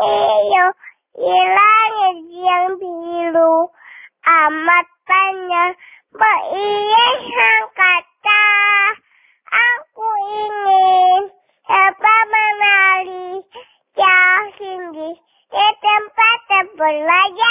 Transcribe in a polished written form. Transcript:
hijau, di langit yang biru, amat banyak perhiasan kaca. Aku ingin dapat menari jauh tinggi di tempat terbelaya.